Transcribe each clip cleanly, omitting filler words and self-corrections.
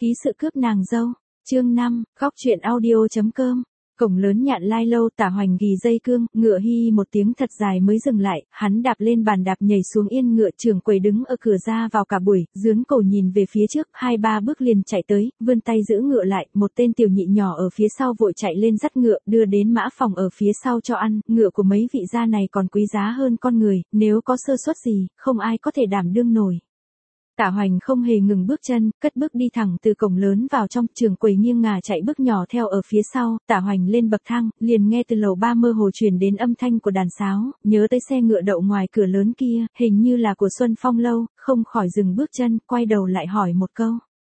Ký sự cướp nàng dâu. Chương 5, góc truyện audio.com. Cổng lớn Nhạn Lai lâu, Tả Hoành ghi dây cương, ngựa hi một tiếng thật dài mới dừng lại, hắn đạp lên bàn đạp nhảy xuống yên ngựa, trưởng quầy đứng ở cửa ra vào cả buổi, dướn cổ nhìn về phía trước, 2-3 bước liền chạy tới, vươn tay giữ ngựa lại, một tên tiểu nhị nhỏ ở phía sau vội chạy lên dắt ngựa, đưa đến mã phòng ở phía sau cho ăn, ngựa của mấy vị gia này còn quý giá hơn con người, nếu có sơ suất gì, không ai có thể đảm đương nổi. Tả Hoành không hề ngừng bước chân, cất bước đi thẳng từ cổng lớn vào trong, trưởng quầy nghiêng ngả chạy bước nhỏ theo ở phía sau, Tả Hoành lên bậc thang, liền nghe từ lầu 3 mơ hồ truyền đến âm thanh của đàn sáo, nhớ tới xe ngựa đậu ngoài cửa lớn kia, hình như là của Xuân Phong lâu, không khỏi dừng bước chân, quay đầu lại hỏi một câu.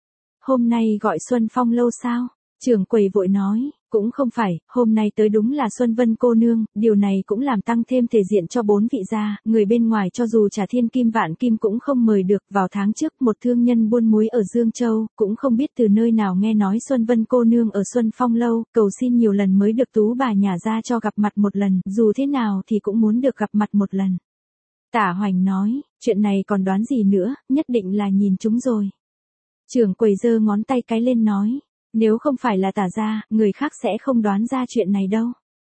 Hôm nay gọi Xuân Phong lâu sao? Trưởng quầy vội nói, cũng không phải, hôm nay tới đúng là Xuân Vân cô nương, điều này cũng làm tăng thêm thể diện cho 4 vị gia, người bên ngoài cho dù trả thiên kim vạn kim cũng không mời được. Vào tháng trước một thương nhân buôn muối ở Dương Châu, cũng không biết từ nơi nào nghe nói Xuân Vân cô nương ở Xuân Phong lâu, cầu xin nhiều lần mới được tú bà nhà ra cho gặp mặt một lần, dù thế nào thì cũng muốn được gặp mặt một lần. Tả Hoành nói, chuyện này còn đoán gì nữa, nhất định là nhìn chúng rồi. Trưởng quầy giơ ngón tay cái lên nói. Nếu không phải là Tả gia, người khác sẽ không đoán ra chuyện này đâu.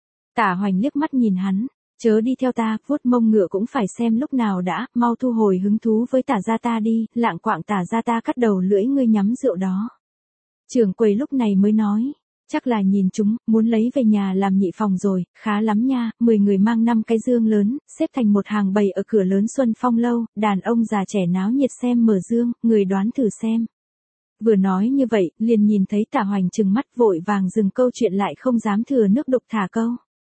Tả Hoành liếc mắt nhìn hắn, chớ đi theo ta, vuốt mông ngựa cũng phải xem lúc nào đã, mau thu hồi hứng thú với Tả gia ta đi, lạng quạng Tả gia ta cắt đầu lưỡi ngươi nhắm rượu đó. Trưởng quầy lúc này mới nói, chắc là nhìn chúng, muốn lấy về nhà làm nhị phòng rồi, khá lắm nha, 10 người mang 5 cái dương lớn, xếp thành một hàng bày ở cửa lớn Xuân Phong lâu, đàn ông già trẻ náo nhiệt xem mở dương, người đoán thử xem. Vừa nói như vậy, liền nhìn thấy Tả Hoành trừng mắt vội vàng dừng câu chuyện lại không dám thừa nước đục thả câu.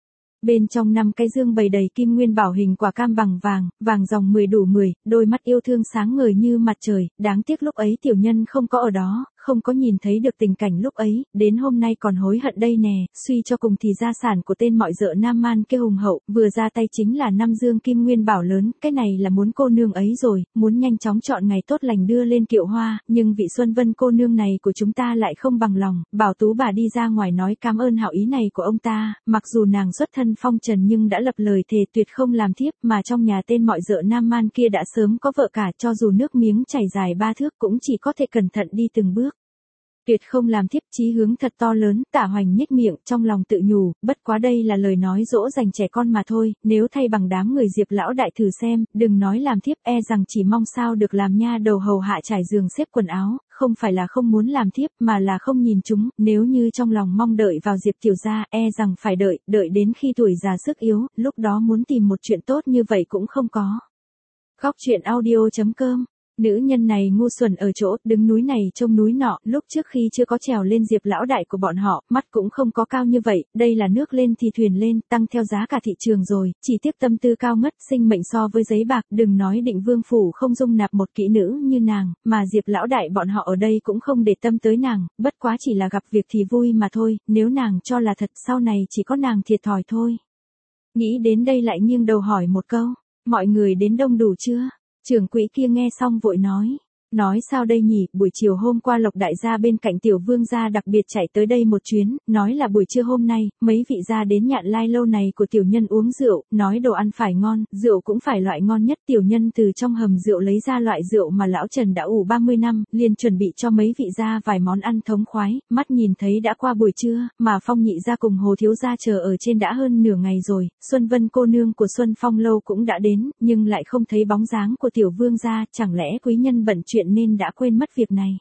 Bên trong 5 cái dương bày đầy kim nguyên bảo hình quả cam bằng vàng, vàng dòng 10 đủ 10, đôi mắt yêu thương sáng ngời như mặt trời, đáng tiếc lúc ấy tiểu nhân không có ở đó, không có nhìn thấy được tình cảnh lúc ấy, đến hôm nay còn hối hận đây nè, suy cho cùng thì gia sản của tên mọi dợ Nam Man kia hùng hậu, vừa ra tay chính là 5 dương kim nguyên bảo lớn, cái này là muốn cô nương ấy rồi, muốn nhanh chóng chọn ngày tốt lành đưa lên kiệu hoa, nhưng vị Xuân Vân cô nương này của chúng ta lại không bằng lòng, bảo tú bà đi ra ngoài nói cảm ơn hảo ý này của ông ta, mặc dù nàng xuất thân phong trần nhưng đã lập lời thề tuyệt không làm thiếp, mà trong nhà tên mọi dợ Nam Man kia đã sớm có vợ cả, cho dù nước miếng chảy dài 3 thước cũng chỉ có thể cẩn thận đi từng bước. Tuyệt không làm thiếp, chí hướng thật to lớn. Tả Hoành nhếch miệng trong lòng tự nhủ, bất quá đây là lời nói dỗ dành trẻ con mà thôi, nếu thay bằng đám người Diệp lão đại thử xem, đừng nói làm thiếp, e rằng chỉ mong sao được làm nha đầu hầu hạ trải giường xếp quần áo, không phải là không muốn làm thiếp mà là không nhìn chúng, nếu như trong lòng mong đợi vào Diệp tiểu gia, e rằng phải đợi đến khi tuổi già sức yếu, lúc đó muốn tìm một chuyện tốt như vậy cũng không có. Góc truyện audio.com. Nữ nhân này ngu xuẩn ở chỗ, đứng núi này trông núi nọ, lúc trước khi chưa có trèo lên Diệp lão đại của bọn họ, mắt cũng không có cao như vậy, đây là nước lên thì thuyền lên, tăng theo giá cả thị trường rồi, chỉ tiếc tâm tư cao ngất, sinh mệnh so với giấy bạc, đừng nói Định Vương phủ không dung nạp một kỹ nữ như nàng, mà Diệp lão đại bọn họ ở đây cũng không để tâm tới nàng, bất quá chỉ là gặp việc thì vui mà thôi, nếu nàng cho là thật sau này chỉ có nàng thiệt thòi thôi. Nghĩ đến đây lại nghiêng đầu hỏi một câu, mọi người đến đông đủ chưa? Trưởng quỹ kia nghe xong vội nói sao đây nhỉ, buổi chiều hôm qua Lộc đại gia bên cạnh tiểu vương gia đặc biệt chạy tới đây một chuyến, nói là buổi trưa hôm nay, mấy vị gia đến Nhạn Lai lâu này của tiểu nhân uống rượu, nói đồ ăn phải ngon, rượu cũng phải loại ngon nhất, tiểu nhân từ trong hầm rượu lấy ra loại rượu mà lão Trần đã ủ 30 năm, liền chuẩn bị cho mấy vị gia vài món ăn thống khoái, mắt nhìn thấy đã qua buổi trưa, mà Phong nhị gia cùng Hồ thiếu gia chờ ở trên đã hơn nửa ngày rồi, Xuân Vân cô nương của Xuân Phong lâu cũng đã đến, nhưng lại không thấy bóng dáng của tiểu vương gia, chẳng lẽ quý nhân bận chuyện nên đã quên mất việc này.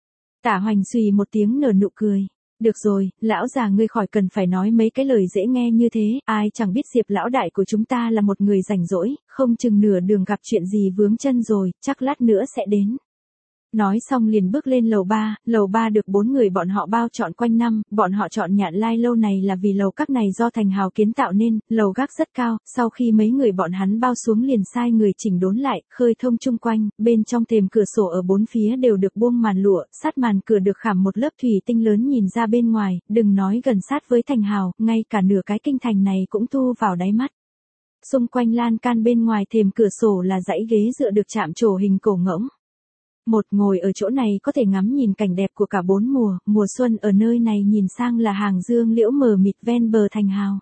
Tả Hoành xùy một tiếng nở nụ cười. Được rồi, lão già ngươi khỏi cần phải nói mấy cái lời dễ nghe như thế, ai chẳng biết Diệp lão đại của chúng ta là một người rảnh rỗi, không chừng nửa đường gặp chuyện gì vướng chân rồi, chắc lát nữa sẽ đến. Nói xong liền bước lên lầu 3 được 4 người bọn họ bao trọn quanh năm, bọn họ chọn Nhạn Lai lâu này là vì lầu các này do Thành Hào kiến tạo nên, lầu gác rất cao, sau khi mấy người bọn hắn bao xuống liền sai người chỉnh đốn lại, khơi thông chung quanh, bên trong thềm cửa sổ ở bốn phía đều được buông màn lụa, sát màn cửa được khảm một lớp thủy tinh lớn nhìn ra bên ngoài, đừng nói gần sát với Thành Hào, ngay cả nửa cái kinh thành này cũng thu vào đáy mắt. Xung quanh lan can bên ngoài thềm cửa sổ là dãy ghế dựa được chạm trổ hình cổ ngỗng. Một, ngồi ở chỗ này có thể ngắm nhìn cảnh đẹp của cả 4 mùa xuân ở nơi này nhìn sang là hàng dương liễu mờ mịt ven bờ Thành Hào.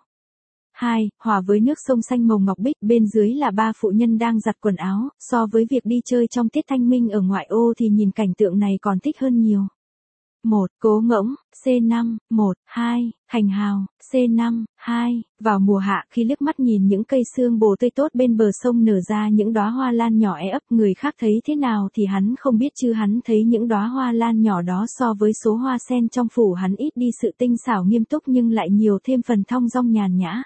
2. Hòa với nước sông xanh màu ngọc bích, bên dưới là 3 phụ nhân đang giặt quần áo, so với việc đi chơi trong tiết thanh minh ở ngoại ô thì nhìn cảnh tượng này còn thích hơn nhiều. 1, Cố Ngỗng, C5, 1, 2, Thành Hào, C5, 2, vào mùa hạ khi liếc mắt nhìn những cây xương bồ tươi tốt bên bờ sông nở ra những đóa hoa lan nhỏ e ấp, người khác thấy thế nào thì hắn không biết chứ hắn thấy những đóa hoa lan nhỏ đó so với số hoa sen trong phủ hắn ít đi sự tinh xảo nghiêm túc nhưng lại nhiều thêm phần thong dong nhàn nhã.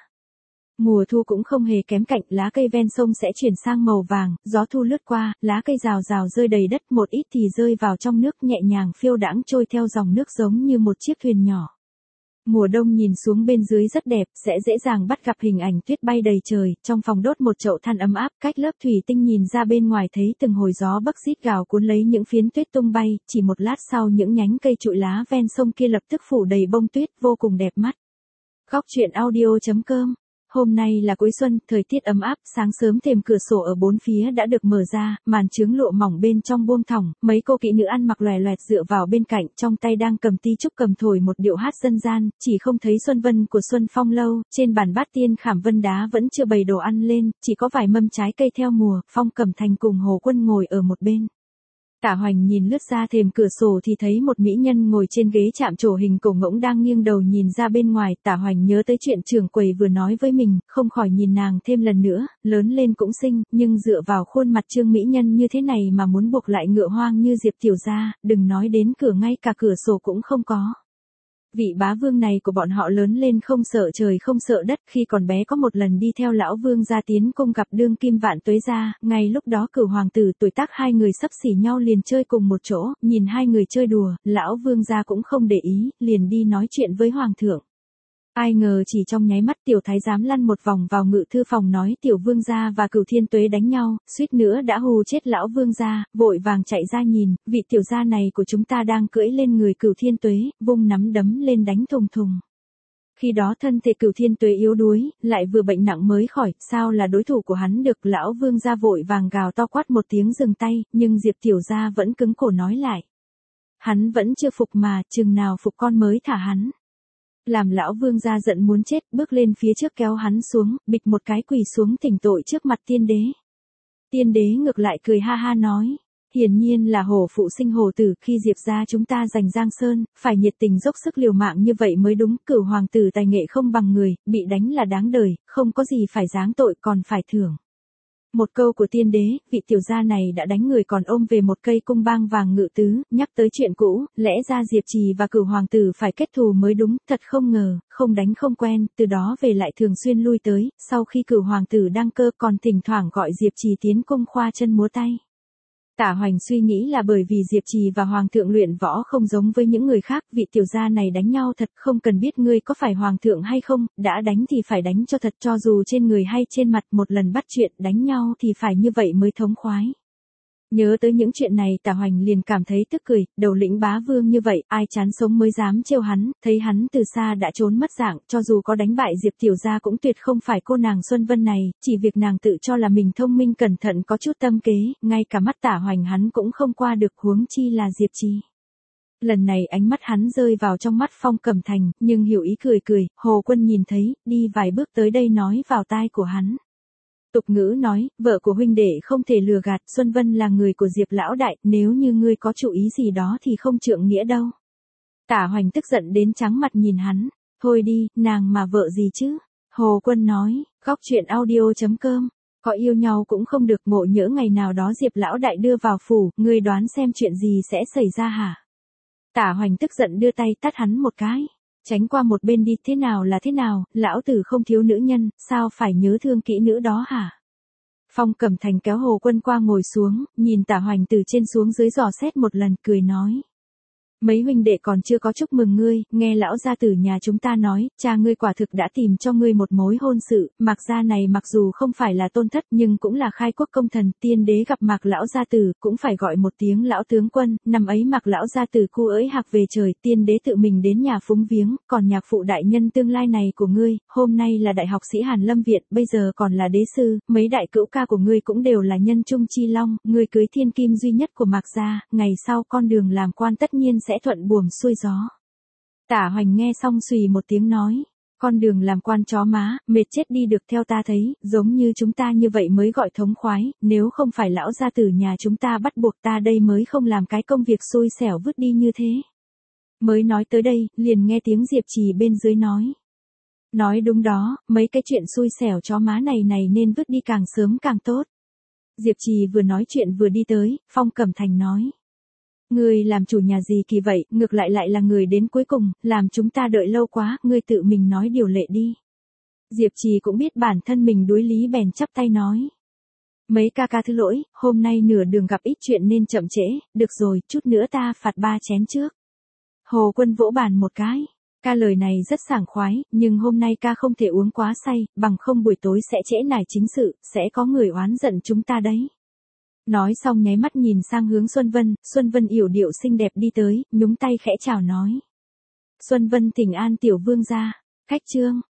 Mùa thu cũng không hề kém cạnh, lá cây ven sông sẽ chuyển sang màu vàng, gió thu lướt qua, lá cây rào rào rơi đầy đất, một ít thì rơi vào trong nước nhẹ nhàng phiêu đãng trôi theo dòng nước giống như một chiếc thuyền nhỏ. Mùa đông nhìn xuống bên dưới rất đẹp, sẽ dễ dàng bắt gặp hình ảnh tuyết bay đầy trời, trong phòng đốt một chậu than ấm áp, cách lớp thủy tinh nhìn ra bên ngoài thấy từng hồi gió bắc rít gào cuốn lấy những phiến tuyết tung bay, chỉ một lát sau những nhánh cây trụi lá ven sông kia lập tức phủ đầy bông tuyết, vô cùng đẹp mắt. Góc truyện audio.com. Hôm nay là cuối xuân, thời tiết ấm áp, sáng sớm thềm cửa sổ ở bốn phía đã được mở ra, màn chướng lụa mỏng bên trong buông thõng, mấy cô kỹ nữ ăn mặc lòe loẹt dựa vào bên cạnh, trong tay đang cầm ti trúc cầm thổi một điệu hát dân gian, chỉ không thấy Xuân Vân của Xuân Phong lâu, trên bàn bát tiên khảm vân đá vẫn chưa bày đồ ăn lên, chỉ có vài mâm trái cây theo mùa, Phong Cẩm Thành cùng Hồ Quân ngồi ở một bên. Tả Hoành nhìn lướt ra thềm cửa sổ thì thấy một mỹ nhân ngồi trên ghế chạm trổ hình cổ ngỗng đang nghiêng đầu nhìn ra bên ngoài. Tả Hoành nhớ tới chuyện trưởng quầy vừa nói với mình, không khỏi nhìn nàng thêm lần nữa, lớn lên cũng xinh, nhưng dựa vào khuôn mặt trương mỹ nhân như thế này mà muốn buộc lại ngựa hoang như Diệp Tiểu gia, đừng nói đến cửa ngay cả cửa sổ cũng không có. Vị bá vương này của bọn họ lớn lên không sợ trời không sợ đất, khi còn bé có một lần đi theo lão vương gia tiến cung gặp đương kim Vạn Tuế gia, ngay lúc đó Cửu hoàng tử tuổi tác hai người xấp xỉ nhau liền chơi cùng một chỗ, nhìn hai người chơi đùa, lão vương gia cũng không để ý, liền đi nói chuyện với hoàng thượng. Ai ngờ chỉ trong nháy mắt tiểu thái giám lăn một vòng vào ngự thư phòng nói tiểu vương gia và Cửu Thiên Tuế đánh nhau, suýt nữa đã hù chết lão vương gia, vội vàng chạy ra nhìn, vị tiểu gia này của chúng ta đang cưỡi lên người Cửu Thiên Tuế, vung nắm đấm lên đánh thùng thùng. Khi đó thân thể Cửu Thiên Tuế yếu đuối, lại vừa bệnh nặng mới khỏi, sao là đối thủ của hắn được, lão vương gia vội vàng gào to quát một tiếng dừng tay, nhưng Diệp tiểu gia vẫn cứng cổ nói lại. Hắn vẫn chưa phục mà, chừng nào phục con mới thả hắn. Làm lão vương gia giận muốn chết, bước lên phía trước kéo hắn xuống, bịch một cái quỳ xuống thỉnh tội trước mặt tiên đế. Tiên đế ngược lại cười ha ha nói, hiển nhiên là hổ phụ sinh hổ tử, khi Diệp gia chúng ta giành Giang Sơn, phải nhiệt tình dốc sức liều mạng như vậy mới đúng, Cửu hoàng tử tài nghệ không bằng người, bị đánh là đáng đời, không có gì phải giáng tội còn phải thưởng. Một câu của tiên đế, vị tiểu gia này đã đánh người còn ôm về một cây cung bang vàng ngự tứ, nhắc tới chuyện cũ, lẽ ra Diệp Trì và Cửu hoàng tử phải kết thù mới đúng, thật không ngờ, không đánh không quen, từ đó về lại thường xuyên lui tới, sau khi Cửu hoàng tử đăng cơ còn thỉnh thoảng gọi Diệp Trì tiến cung khoa chân múa tay. Tả Hoành suy nghĩ là bởi vì Diệp Trì và Hoàng thượng luyện võ không giống với những người khác, vị tiểu gia này đánh nhau thật, không cần biết ngươi có phải Hoàng thượng hay không, đã đánh thì phải đánh cho thật, cho dù trên người hay trên mặt, một lần bắt chuyện đánh nhau thì phải như vậy mới thống khoái. Nhớ tới những chuyện này Tả Hoành liền cảm thấy tức cười, đầu lĩnh bá vương như vậy, ai chán sống mới dám trêu hắn, thấy hắn từ xa đã trốn mất dạng, cho dù có đánh bại Diệp tiểu gia cũng tuyệt không phải cô nàng Xuân Vân này, chỉ việc nàng tự cho là mình thông minh cẩn thận có chút tâm kế, ngay cả mắt Tả Hoành hắn cũng không qua được, huống chi là Diệp Trì. Lần này ánh mắt hắn rơi vào trong mắt Phong Cẩm Thành, nhưng hiểu ý cười cười, Hồ Quân nhìn thấy, đi vài bước tới đây nói vào tai của hắn. Tục ngữ nói, vợ của huynh đệ không thể lừa gạt, Xuân Vân là người của Diệp lão đại, nếu như ngươi có chủ ý gì đó thì không trượng nghĩa đâu. Tả Hoành tức giận đến trắng mặt nhìn hắn, thôi đi, nàng mà vợ gì chứ? Hồ Quân nói, góc truyện audio.com, có yêu nhau cũng không được, ngộ nhỡ ngày nào đó Diệp lão đại đưa vào phủ, ngươi đoán xem chuyện gì sẽ xảy ra hả? Tả Hoành tức giận đưa tay tát hắn một cái. Tránh qua một bên đi, thế nào là thế nào, lão tử không thiếu nữ nhân, sao phải nhớ thương kỹ nữ đó hả? Phong Cẩm Thành kéo Hồ Quân qua ngồi xuống, nhìn Tả Hoành từ trên xuống dưới dò xét một lần, cười nói. Mấy huynh đệ còn chưa có chúc mừng ngươi, nghe lão gia tử nhà chúng ta nói, cha ngươi quả thực đã tìm cho ngươi một mối hôn sự, Mạc gia này mặc dù không phải là tôn thất nhưng cũng là khai quốc công thần, tiên đế gặp Mạc lão gia tử, cũng phải gọi một tiếng lão tướng quân, năm ấy Mạc lão gia tử cu ới hạc về trời, tiên đế tự mình đến nhà phúng viếng, còn nhạc phụ đại nhân tương lai này của ngươi, hôm nay là đại học sĩ Hàn Lâm Viện, bây giờ còn là đế sư, mấy đại cữu ca của ngươi cũng đều là nhân trung chi long, ngươi cưới thiên kim duy nhất của Mạc gia, ngày sau con đường làm quan tất nhiên sẽ thuận buồm xuôi gió. Tả Hoành nghe xong xùy một tiếng nói, con đường làm quan chó má, mệt chết đi được, theo ta thấy, giống như chúng ta như vậy mới gọi thống khoái, nếu không phải lão gia tử nhà chúng ta bắt buộc ta đây mới không làm cái công việc xui xẻo vứt đi như thế. Mới nói tới đây, liền nghe tiếng Diệp Trì bên dưới nói. Nói đúng đó, mấy cái chuyện xui xẻo chó má này nên vứt đi càng sớm càng tốt. Diệp Trì vừa nói chuyện vừa đi tới, Phong Cẩm Thành nói. Ngươi làm chủ nhà gì kỳ vậy, ngược lại là người đến cuối cùng, làm chúng ta đợi lâu quá, ngươi tự mình nói điều lệ đi. Diệp Trì cũng biết bản thân mình đối lý bèn chắp tay nói. Mấy ca thứ lỗi, hôm nay nửa đường gặp ít chuyện nên chậm trễ, được rồi, chút nữa ta phạt 3 chén trước. Hồ Quân vỗ bàn một cái. Ca lời này rất sảng khoái, nhưng hôm nay ca không thể uống quá say, bằng không buổi tối sẽ trễ nải chính sự, sẽ có người oán giận chúng ta đấy. Nói xong nháy mắt nhìn sang hướng Xuân Vân yểu điệu xinh đẹp đi tới, nhúng tay khẽ chào nói. Xuân Vân thỉnh an tiểu vương gia, khách trương.